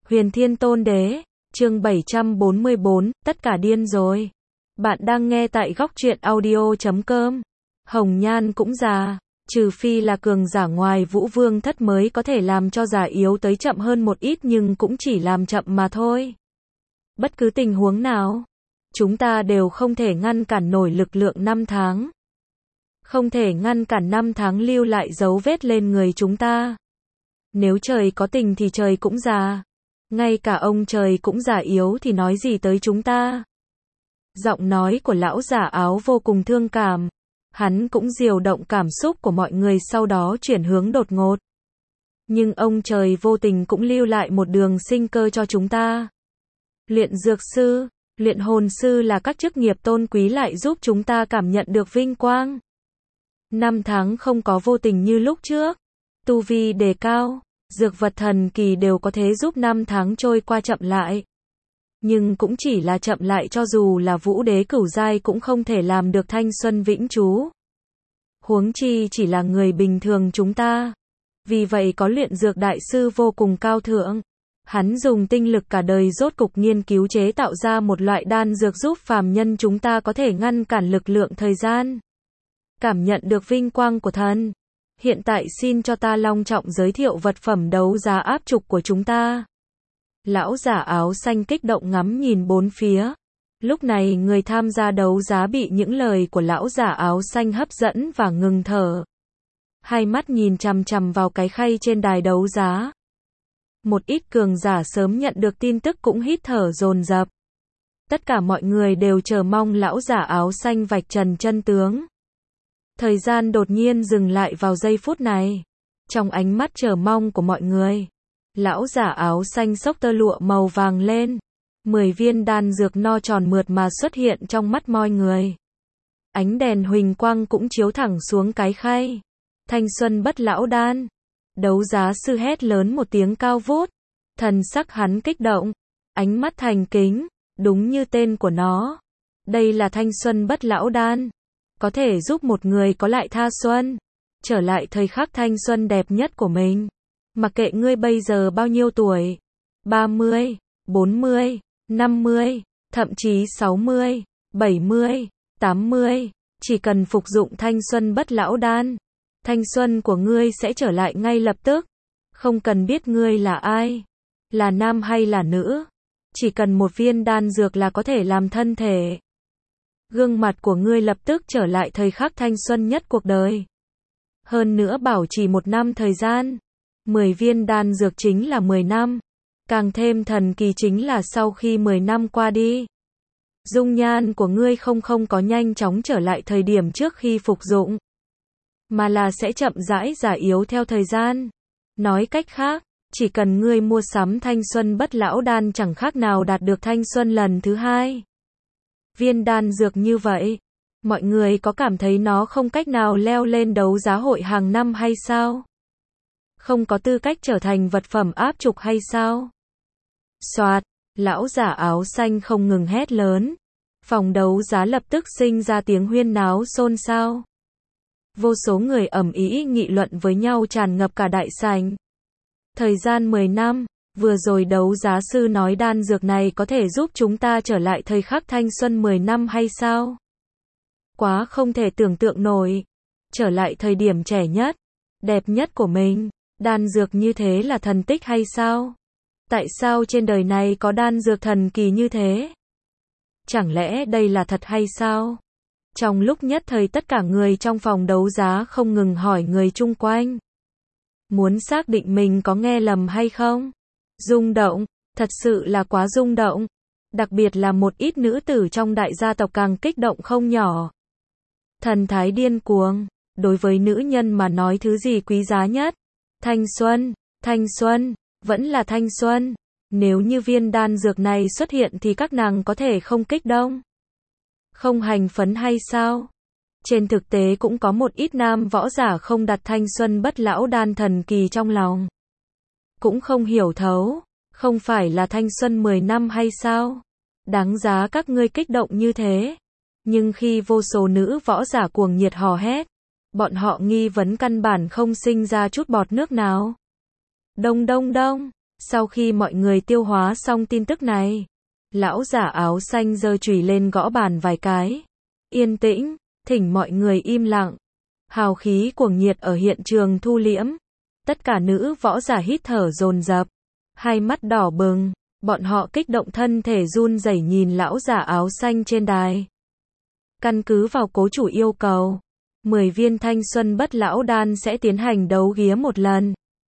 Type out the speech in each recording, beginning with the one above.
Huyền Thiên Tôn Đế, chương 744, tất cả điên rồi. Bạn đang nghe tại góc truyện audio.com. Hồng Nhan cũng già, trừ phi là cường giả ngoài Vũ Vương Thất mới có thể làm cho già yếu tới chậm hơn một ít, nhưng cũng chỉ làm chậm mà thôi. Bất cứ tình huống nào, chúng ta đều không thể ngăn cản nổi lực lượng năm tháng. Không thể ngăn cản năm tháng lưu lại dấu vết lên người chúng ta. Nếu trời có tình thì trời cũng già. Ngay cả ông trời cũng già yếu thì nói gì tới chúng ta. Giọng nói của lão giả áo vô cùng thương cảm. Hắn cũng điều động cảm xúc của mọi người, sau đó chuyển hướng đột ngột. Nhưng ông trời vô tình cũng lưu lại một đường sinh cơ cho chúng ta. Luyện dược sư, luyện hồn sư là các chức nghiệp tôn quý, lại giúp chúng ta cảm nhận được vinh quang. Năm tháng không có vô tình như lúc trước. Tu vi đề cao, dược vật thần kỳ đều có thể giúp năm tháng trôi qua chậm lại. Nhưng cũng chỉ là chậm lại, cho dù là vũ đế cửu giai cũng không thể làm được thanh xuân vĩnh trú. Huống chi chỉ là người bình thường chúng ta. Vì vậy có luyện dược đại sư vô cùng cao thượng. Hắn dùng tinh lực cả đời rốt cục nghiên cứu chế tạo ra một loại đan dược giúp phàm nhân chúng ta có thể ngăn cản lực lượng thời gian. Cảm nhận được vinh quang của thần. Hiện tại xin cho ta long trọng giới thiệu vật phẩm đấu giá áp trục của chúng ta. Lão giả áo xanh kích động ngắm nhìn bốn phía. Lúc này người tham gia đấu giá bị những lời của lão giả áo xanh hấp dẫn và ngừng thở. Hai mắt nhìn chằm chằm vào cái khay trên đài đấu giá. Một ít cường giả sớm nhận được tin tức cũng hít thở dồn dập. Tất cả mọi người đều chờ mong lão giả áo xanh vạch trần chân tướng. Thời gian đột nhiên dừng lại vào giây phút này. Trong ánh mắt chờ mong của mọi người, lão giả áo xanh xốc tơ lụa màu vàng lên. 10 viên đan dược no tròn mượt mà xuất hiện trong mắt mọi người. Ánh đèn huỳnh quang cũng chiếu thẳng xuống cái khay. Thanh xuân bất lão đan. Đấu giá sư hét lớn một tiếng cao vút. Thần sắc hắn kích động, ánh mắt thành kính, đúng như tên của nó. Đây là thanh xuân bất lão đan. Có thể giúp một người có lại tha xuân, trở lại thời khắc thanh xuân đẹp nhất của mình. Mặc kệ ngươi bây giờ bao nhiêu tuổi, 30, 40, 50, thậm chí 60, 70, 80, chỉ cần phục dụng thanh xuân bất lão đan, thanh xuân của ngươi sẽ trở lại ngay lập tức. Không cần biết ngươi là ai, là nam hay là nữ, chỉ cần một viên đan dược là có thể làm thân thể gương mặt của ngươi lập tức trở lại thời khắc thanh xuân nhất cuộc đời. Hơn nữa bảo trì 1 năm thời gian. 10 viên đan dược chính là 10 năm. Càng thêm thần kỳ chính là sau khi 10 năm qua đi, dung nhan của ngươi không có nhanh chóng trở lại thời điểm trước khi phục dụng, mà là sẽ chậm rãi già yếu theo thời gian. Nói cách khác, chỉ cần ngươi mua sắm thanh xuân bất lão đan chẳng khác nào đạt được thanh xuân lần thứ 2. Viên đan dược như vậy, mọi người có cảm thấy nó không cách nào leo lên đấu giá hội hàng năm hay sao? Không có tư cách trở thành vật phẩm áp trục hay sao? Soạt, lão giả áo xanh không ngừng hét lớn. Phòng đấu giá lập tức sinh ra tiếng huyên náo xôn xao. Vô số người ầm ĩ nghị luận với nhau tràn ngập cả đại sảnh. Thời gian 10 năm. Vừa rồi đấu giá sư nói đan dược này có thể giúp chúng ta trở lại thời khắc thanh xuân 10 năm hay sao? Quá không thể tưởng tượng nổi. Trở lại thời điểm trẻ nhất, đẹp nhất của mình. Đan dược như thế là thần tích hay sao? Tại sao trên đời này có đan dược thần kỳ như thế? Chẳng lẽ đây là thật hay sao? Trong lúc nhất thời tất cả người trong phòng đấu giá không ngừng hỏi người chung quanh. Muốn xác định mình có nghe lầm hay không? Rung động, thật sự là quá rung động. Đặc biệt là một ít nữ tử trong đại gia tộc càng kích động không nhỏ. Thần thái điên cuồng, đối với nữ nhân mà nói thứ gì quý giá nhất? Thanh xuân, vẫn là thanh xuân. Nếu như viên đan dược này xuất hiện thì các nàng có thể không kích động, không hành phấn hay sao? Trên thực tế cũng có một ít nam võ giả không đặt thanh xuân bất lão đan thần kỳ trong lòng. Cũng không hiểu thấu, không phải là thanh xuân 10 năm hay sao? Đáng giá các ngươi kích động như thế. Nhưng khi vô số nữ võ giả cuồng nhiệt hò hét, bọn họ nghi vấn căn bản không sinh ra chút bọt nước nào. Đông đông đông, Sau khi mọi người tiêu hóa xong tin tức này, lão giả áo xanh giơ chùy lên gõ bàn vài cái. Yên tĩnh, thỉnh mọi người im lặng. Hào khí cuồng nhiệt ở hiện trường thu liễm. Tất cả nữ võ giả hít thở dồn dập, hai mắt đỏ bừng, bọn họ kích động thân thể run rẩy nhìn lão giả áo xanh trên đài. Căn cứ vào cố chủ yêu cầu, 10 viên thanh xuân bất lão đan sẽ tiến hành đấu ghía một lần.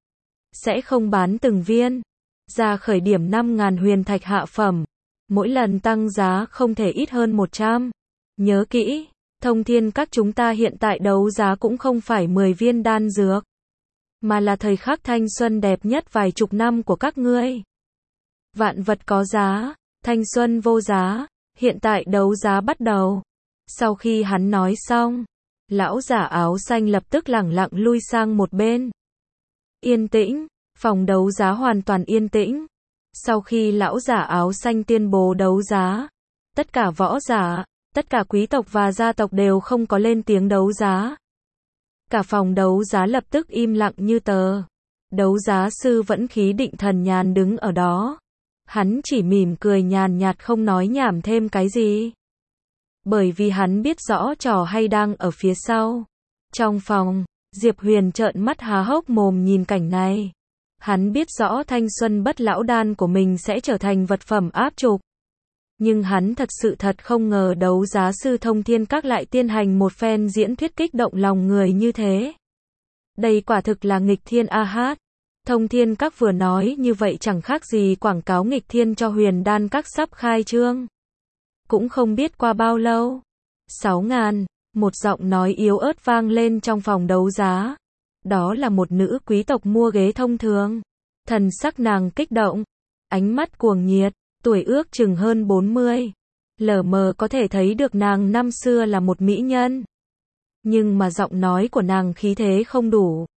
Sẽ không bán từng viên. Ra khởi điểm 5.000 huyền thạch hạ phẩm. Mỗi lần tăng giá không thể ít hơn 100. Nhớ kỹ, Thông Thiên Các chúng ta hiện tại đấu giá cũng không phải 10 viên đan dược, mà là thời khắc thanh xuân đẹp nhất vài chục năm của các ngươi. Vạn vật có giá, thanh xuân vô giá, hiện tại đấu giá bắt đầu. Sau khi hắn nói xong, lão giả áo xanh lập tức lẳng lặng lui sang một bên. Yên tĩnh, phòng đấu giá hoàn toàn yên tĩnh. Sau khi lão giả áo xanh tuyên bố đấu giá, tất cả võ giả, tất cả quý tộc và gia tộc đều không có lên tiếng đấu giá. Cả phòng đấu giá lập tức im lặng như tờ. Đấu giá sư vẫn khí định thần nhàn đứng ở đó. Hắn chỉ mỉm cười nhàn nhạt không nói nhảm thêm cái gì. Bởi vì hắn biết rõ trò hay đang ở phía sau. Trong phòng, Diệp Huyền trợn mắt há hốc mồm nhìn cảnh này. Hắn biết rõ thanh xuân bất lão đan của mình sẽ trở thành vật phẩm áp trục. Nhưng hắn thật sự không ngờ đấu giá sư Thông Thiên Các lại tiến hành một phen diễn thuyết kích động lòng người như thế. Đây quả thực là nghịch thiên a hát. Thông Thiên Các vừa nói như vậy chẳng khác gì quảng cáo nghịch thiên cho Huyền Đan Các sắp khai trương. Cũng không biết qua bao lâu. 6.000, một giọng nói yếu ớt vang lên trong phòng đấu giá. Đó là một nữ quý tộc mua ghế thông thường. Thần sắc nàng kích động, ánh mắt cuồng nhiệt, tuổi ước chừng hơn 40. Lờ mờ có thể thấy được nàng năm xưa là một mỹ nhân. Nhưng mà giọng nói của nàng khí thế không đủ.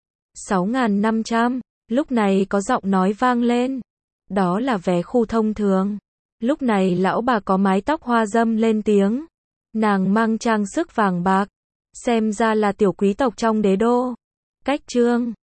6.500, lúc này có giọng nói vang lên. Đó là vé khu thông thường. Lúc này lão bà có mái tóc hoa dâm lên tiếng. Nàng mang trang sức vàng bạc. Xem ra là tiểu quý tộc trong đế đô. Cách trương.